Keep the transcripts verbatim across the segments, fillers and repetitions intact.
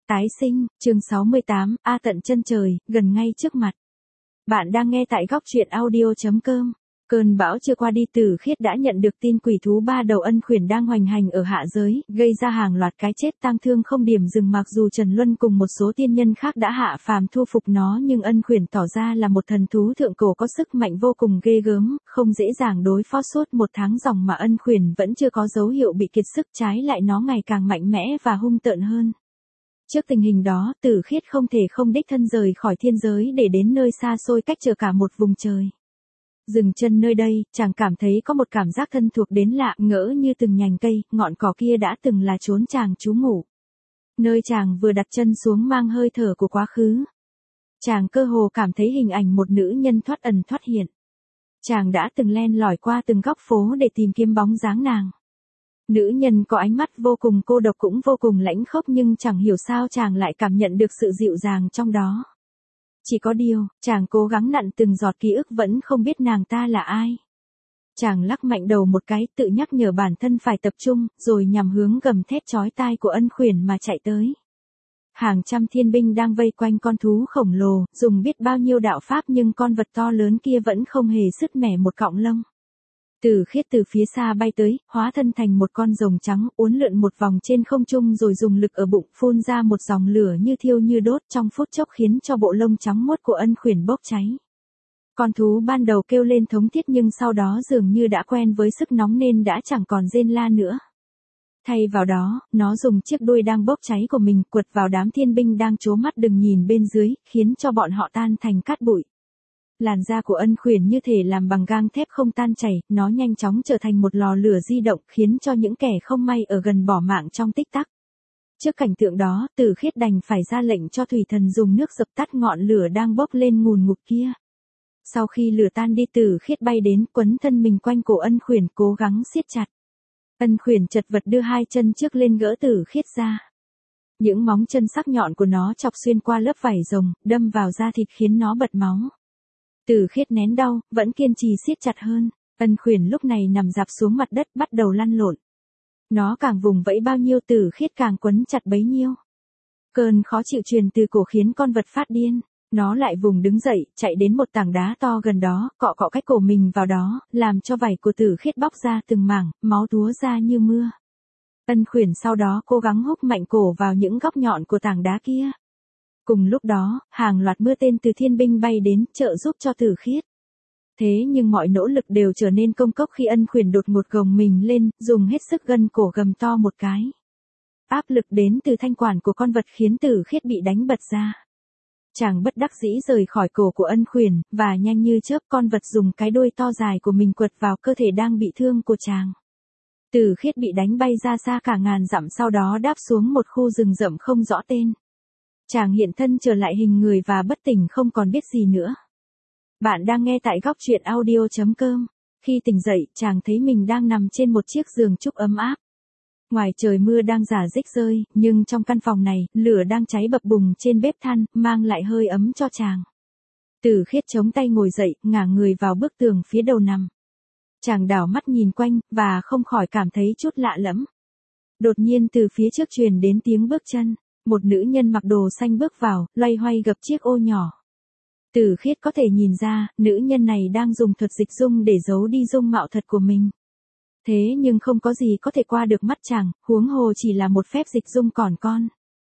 Tái sinh, chương sáu mươi tám, A tận chân trời, gần ngay trước mặt. Bạn đang nghe tại góc truyện audio chấm com. Cơn bão chưa qua đi, Tử Khiết đã nhận được tin quỷ thú ba đầu ân khuyển đang hoành hành ở hạ giới, gây ra hàng loạt cái chết tang thương không điểm dừng. Mặc dù Trần Luân cùng một số tiên nhân khác đã hạ phàm thu phục nó, nhưng ân khuyển tỏ ra là một thần thú thượng cổ có sức mạnh vô cùng ghê gớm, không dễ dàng đối phó. Suốt một tháng dòng mà ân khuyển vẫn chưa có dấu hiệu bị kiệt sức, trái lại nó ngày càng mạnh mẽ và hung tợn hơn. Trước tình hình đó, Tử Khiết không thể không đích thân rời khỏi thiên giới để đến nơi xa xôi cách trở cả một vùng trời. Dừng chân nơi đây, chàng cảm thấy có một cảm giác thân thuộc đến lạ ngỡ, như từng nhành cây, ngọn cỏ kia đã từng là chốn chàng trú ngụ. Nơi chàng vừa đặt chân xuống mang hơi thở của quá khứ. Chàng cơ hồ cảm thấy hình ảnh một nữ nhân thoát ẩn thoát hiện. Chàng đã từng len lỏi qua từng góc phố để tìm kiếm bóng dáng nàng. Nữ nhân có ánh mắt vô cùng cô độc cũng vô cùng lãnh khốc, nhưng chẳng hiểu sao chàng lại cảm nhận được sự dịu dàng trong đó. Chỉ có điều, chàng cố gắng nặn từng giọt ký ức vẫn không biết nàng ta là ai. Chàng lắc mạnh đầu một cái, tự nhắc nhở bản thân phải tập trung, rồi nhằm hướng gầm thét chói tai của ân khuyển mà chạy tới. Hàng trăm thiên binh đang vây quanh con thú khổng lồ, dùng biết bao nhiêu đạo pháp, nhưng con vật to lớn kia vẫn không hề sứt mẻ một cọng lông. Tử Khiết từ phía xa bay tới, hóa thân thành một con rồng trắng, uốn lượn một vòng trên không trung rồi dùng lực ở bụng phun ra một dòng lửa như thiêu như đốt, trong phút chốc khiến cho bộ lông trắng muốt của ân khuyển bốc cháy. Con thú ban đầu kêu lên thống thiết, nhưng sau đó dường như đã quen với sức nóng nên đã chẳng còn rên la nữa. Thay vào đó, nó dùng chiếc đuôi đang bốc cháy của mình quật vào đám thiên binh đang trố mắt đừng nhìn bên dưới, khiến cho bọn họ tan thành cát bụi. Làn da của ân khuyển như thể làm bằng gang thép không tan chảy, nó nhanh chóng trở thành một lò lửa di động, khiến cho những kẻ không may ở gần bỏ mạng trong tích tắc. Trước cảnh tượng đó, Tử Khiết đành phải ra lệnh cho thủy thần dùng nước dập tắt ngọn lửa đang bốc lên ngùn ngụt kia. Sau khi lửa tan đi, Tử Khiết bay đến, quấn thân mình quanh cổ ân khuyển, cố gắng siết chặt. Ân khuyển chật vật đưa hai chân trước lên gỡ Tử Khiết ra. Những móng chân sắc nhọn của nó chọc xuyên qua lớp vảy rồng, đâm vào da thịt khiến nó bật máu. Tử Khiết nén đau, vẫn kiên trì siết chặt hơn. Ân khuyển lúc này nằm rạp xuống mặt đất, bắt đầu lăn lộn. Nó càng vùng vẫy bao nhiêu, Tử Khiết càng quấn chặt bấy nhiêu. Cơn khó chịu truyền từ cổ khiến con vật phát điên. Nó lại vùng đứng dậy, chạy đến một tảng đá to gần đó, cọ cọ cách cổ mình vào đó, làm cho vảy của Tử Khiết bóc ra từng mảng, máu túa ra như mưa. Ân khuyển sau đó cố gắng húc mạnh cổ vào những góc nhọn của tảng đá kia. Cùng lúc đó, hàng loạt mưa tên từ thiên binh bay đến, trợ giúp cho Tử Khiết. Thế nhưng mọi nỗ lực đều trở nên công cốc khi ân khuyển đột ngột gồng mình lên, dùng hết sức gân cổ gầm to một cái. Áp lực đến từ thanh quản của con vật khiến Tử Khiết bị đánh bật ra. Chàng bất đắc dĩ rời khỏi cổ của ân khuyển, và nhanh như chớp con vật dùng cái đuôi to dài của mình quật vào cơ thể đang bị thương của chàng. Tử Khiết bị đánh bay ra xa cả ngàn dặm, sau đó đáp xuống một khu rừng rậm không rõ tên. Chàng hiện thân trở lại hình người và bất tỉnh không còn biết gì nữa. Bạn đang nghe tại góc truyện audio chấm com. Khi tỉnh dậy, chàng thấy mình đang nằm trên một chiếc giường trúc ấm áp. Ngoài trời mưa đang rả rích rơi, nhưng trong căn phòng này, lửa đang cháy bập bùng trên bếp than, mang lại hơi ấm cho chàng. Tử Khiết chống tay ngồi dậy, ngả người vào bức tường phía đầu nằm. Chàng đảo mắt nhìn quanh, và không khỏi cảm thấy chút lạ lẫm. Đột nhiên từ phía trước truyền đến tiếng bước chân. Một nữ nhân mặc đồ xanh bước vào, loay hoay gập chiếc ô nhỏ. Tử Khiết có thể nhìn ra, nữ nhân này đang dùng thuật dịch dung để giấu đi dung mạo thật của mình. Thế nhưng không có gì có thể qua được mắt chàng, huống hồ chỉ là một phép dịch dung còn con.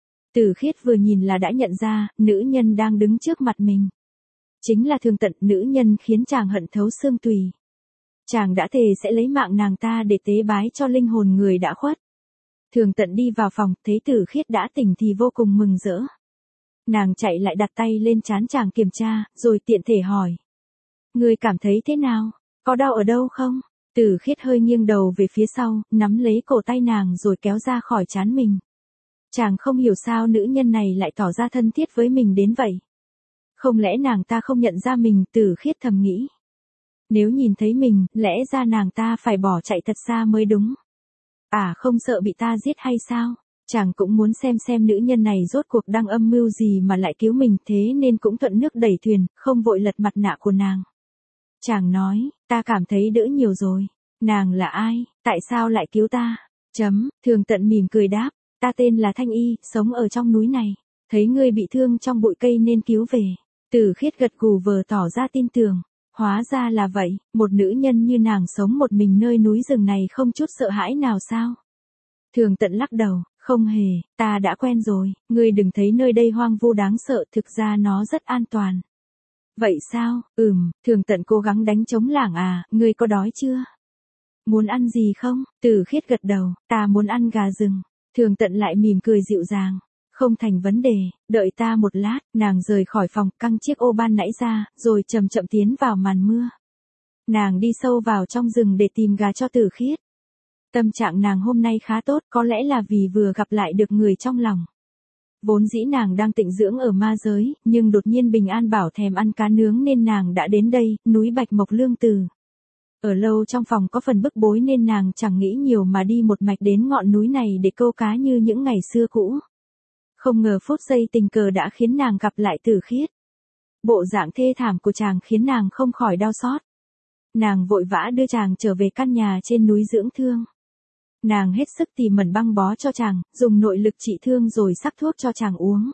Tử Khiết vừa nhìn là đã nhận ra, nữ nhân đang đứng trước mặt mình. Chính là Thường Tận, nữ nhân khiến chàng hận thấu xương tùy. Chàng đã thề sẽ lấy mạng nàng ta để tế bái cho linh hồn người đã khuất. Thường Tận đi vào phòng, thấy Tử Khiết đã tỉnh thì vô cùng mừng rỡ. Nàng chạy lại đặt tay lên trán chàng kiểm tra, rồi tiện thể hỏi. Ngươi cảm thấy thế nào? Có đau ở đâu không? Tử Khiết hơi nghiêng đầu về phía sau, nắm lấy cổ tay nàng rồi kéo ra khỏi trán mình. Chàng không hiểu sao nữ nhân này lại tỏ ra thân thiết với mình đến vậy. Không lẽ nàng ta không nhận ra mình, Tử Khiết thầm nghĩ. Nếu nhìn thấy mình, lẽ ra nàng ta phải bỏ chạy thật xa mới đúng. À, không sợ bị ta giết hay sao? Chàng cũng muốn xem xem nữ nhân này rốt cuộc đang âm mưu gì mà lại cứu mình, thế nên cũng thuận nước đẩy thuyền, không vội lật mặt nạ của nàng. Chàng nói, ta cảm thấy đỡ nhiều rồi. Nàng là ai? Tại sao lại cứu ta? Chấm, Thường Tận mỉm cười đáp, ta tên là Thanh Y, sống ở trong núi này. Thấy ngươi bị thương trong bụi cây nên cứu về. Tử Khiết gật gù vờ tỏ ra tin tưởng. Hóa ra là vậy, một nữ nhân như nàng sống một mình nơi núi rừng này không chút sợ hãi nào sao? Thường Tận lắc đầu, không hề, ta đã quen rồi, ngươi đừng thấy nơi đây hoang vu đáng sợ, thực ra nó rất an toàn. Vậy sao, ừm, Thường Tận cố gắng đánh trống lảng à, ngươi có đói chưa? Muốn ăn gì không? Tử Khiết gật đầu, ta muốn ăn gà rừng. Thường Tận lại mỉm cười dịu dàng. Không thành vấn đề, đợi ta một lát, nàng rời khỏi phòng, căng chiếc ô ban nãy ra, rồi chậm chậm tiến vào màn mưa. Nàng đi sâu vào trong rừng để tìm gà cho Tử Khiết. Tâm trạng nàng hôm nay khá tốt, có lẽ là vì vừa gặp lại được người trong lòng. Vốn dĩ nàng đang tịnh dưỡng ở ma giới, nhưng đột nhiên Bình An bảo thèm ăn cá nướng nên nàng đã đến đây, núi Bạch Mộc Lương Từ. Ở lâu trong phòng có phần bức bối nên nàng chẳng nghĩ nhiều mà đi một mạch đến ngọn núi này để câu cá như những ngày xưa cũ. Không ngờ phút giây tình cờ đã khiến nàng gặp lại Tử Khiết. Bộ dạng thê thảm của chàng khiến nàng không khỏi đau xót. Nàng vội vã đưa chàng trở về căn nhà trên núi dưỡng thương. Nàng hết sức tỉ mẩn băng bó cho chàng, dùng nội lực trị thương rồi sắc thuốc cho chàng uống.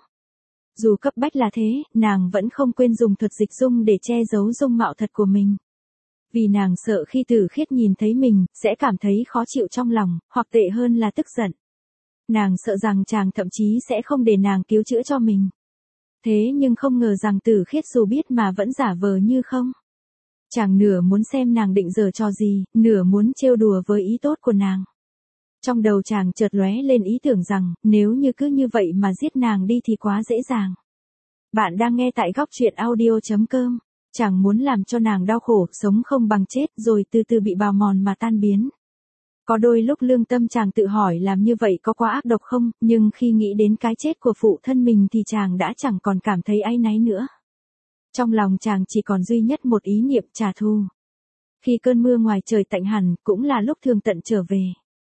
Dù cấp bách là thế, nàng vẫn không quên dùng thuật dịch dung để che giấu dung mạo thật của mình. Vì nàng sợ khi Tử Khiết nhìn thấy mình, sẽ cảm thấy khó chịu trong lòng, hoặc tệ hơn là tức giận. Nàng sợ rằng chàng thậm chí sẽ không để nàng cứu chữa cho mình. Thế nhưng không ngờ rằng Tử Khiết dù biết mà vẫn giả vờ như không. Chàng nửa muốn xem nàng định giở trò gì, nửa muốn trêu đùa với ý tốt của nàng. Trong đầu chàng chợt lóe lên ý tưởng rằng, nếu như cứ như vậy mà giết nàng đi thì quá dễ dàng. Bạn đang nghe tại góc truyện audio chấm com. Chàng muốn làm cho nàng đau khổ, sống không bằng chết, rồi từ từ bị bào mòn mà tan biến. Có đôi lúc lương tâm chàng tự hỏi làm như vậy có quá ác độc không, nhưng khi nghĩ đến cái chết của phụ thân mình thì chàng đã chẳng còn cảm thấy áy náy nữa. Trong lòng chàng chỉ còn duy nhất một ý niệm trả thù. Khi cơn mưa ngoài trời tạnh hẳn, cũng là lúc Thường Tận trở về.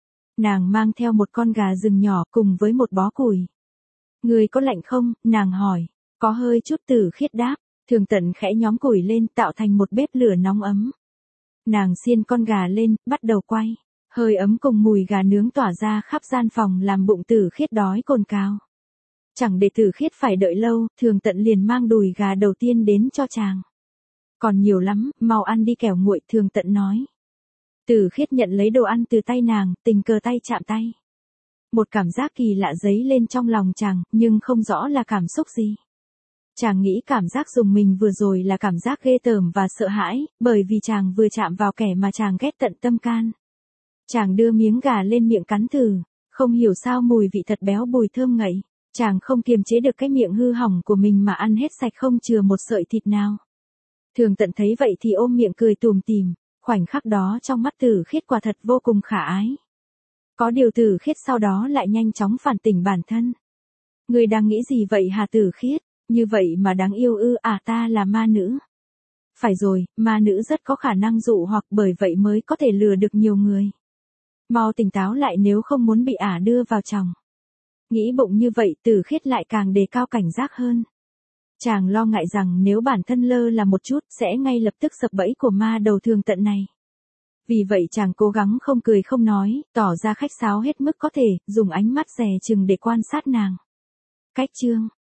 Nàng mang theo một con gà rừng nhỏ cùng với một bó củi. Người có lạnh không? Nàng hỏi. Có hơi chút. Tử Khiết đáp. Thường Tận khẽ nhóm củi lên tạo thành một bếp lửa nóng ấm. Nàng xiên con gà lên, bắt đầu quay. Hơi ấm cùng mùi gà nướng tỏa ra khắp gian phòng làm bụng Tử Khiết đói cồn cào. Chẳng để Tử Khiết phải đợi lâu, Thường Tận liền mang đùi gà đầu tiên đến cho chàng. Còn nhiều lắm, mau ăn đi kẻo nguội, Thường Tận nói. Tử Khiết nhận lấy đồ ăn từ tay nàng, tình cờ tay chạm tay. Một cảm giác kỳ lạ dấy lên trong lòng chàng, nhưng không rõ là cảm xúc gì. Chàng nghĩ cảm giác dùng mình vừa rồi là cảm giác ghê tởm và sợ hãi, bởi vì chàng vừa chạm vào kẻ mà chàng ghét tận tâm can. Chàng đưa miếng gà lên miệng cắn thử, không hiểu sao mùi vị thật béo bùi thơm ngậy. Chàng không kiềm chế được cái miệng hư hỏng của mình mà ăn hết sạch không chừa một sợi thịt nào. Thường Tận thấy vậy thì ôm miệng cười tủm tỉm, khoảnh khắc đó trong mắt Tử Khiết quả thật vô cùng khả ái. Có điều Tử Khiết sau đó lại nhanh chóng phản tỉnh bản thân. Người đang nghĩ gì vậy hả Tử Khiết? Như vậy mà đáng yêu ư? À, ta là ma nữ. Phải rồi, ma nữ rất có khả năng dụ hoặc, bởi vậy mới có thể lừa được nhiều người. Mau tỉnh táo lại nếu không muốn bị ả đưa vào chồng. Nghĩ bụng như vậy, Tử Khiết lại càng đề cao cảnh giác hơn. Chàng lo ngại rằng nếu bản thân lơ là một chút sẽ ngay lập tức sập bẫy của ma đầu Thường Tận này. Vì vậy chàng cố gắng không cười không nói, tỏ ra khách sáo hết mức có thể, dùng ánh mắt dè chừng để quan sát nàng. Cách chương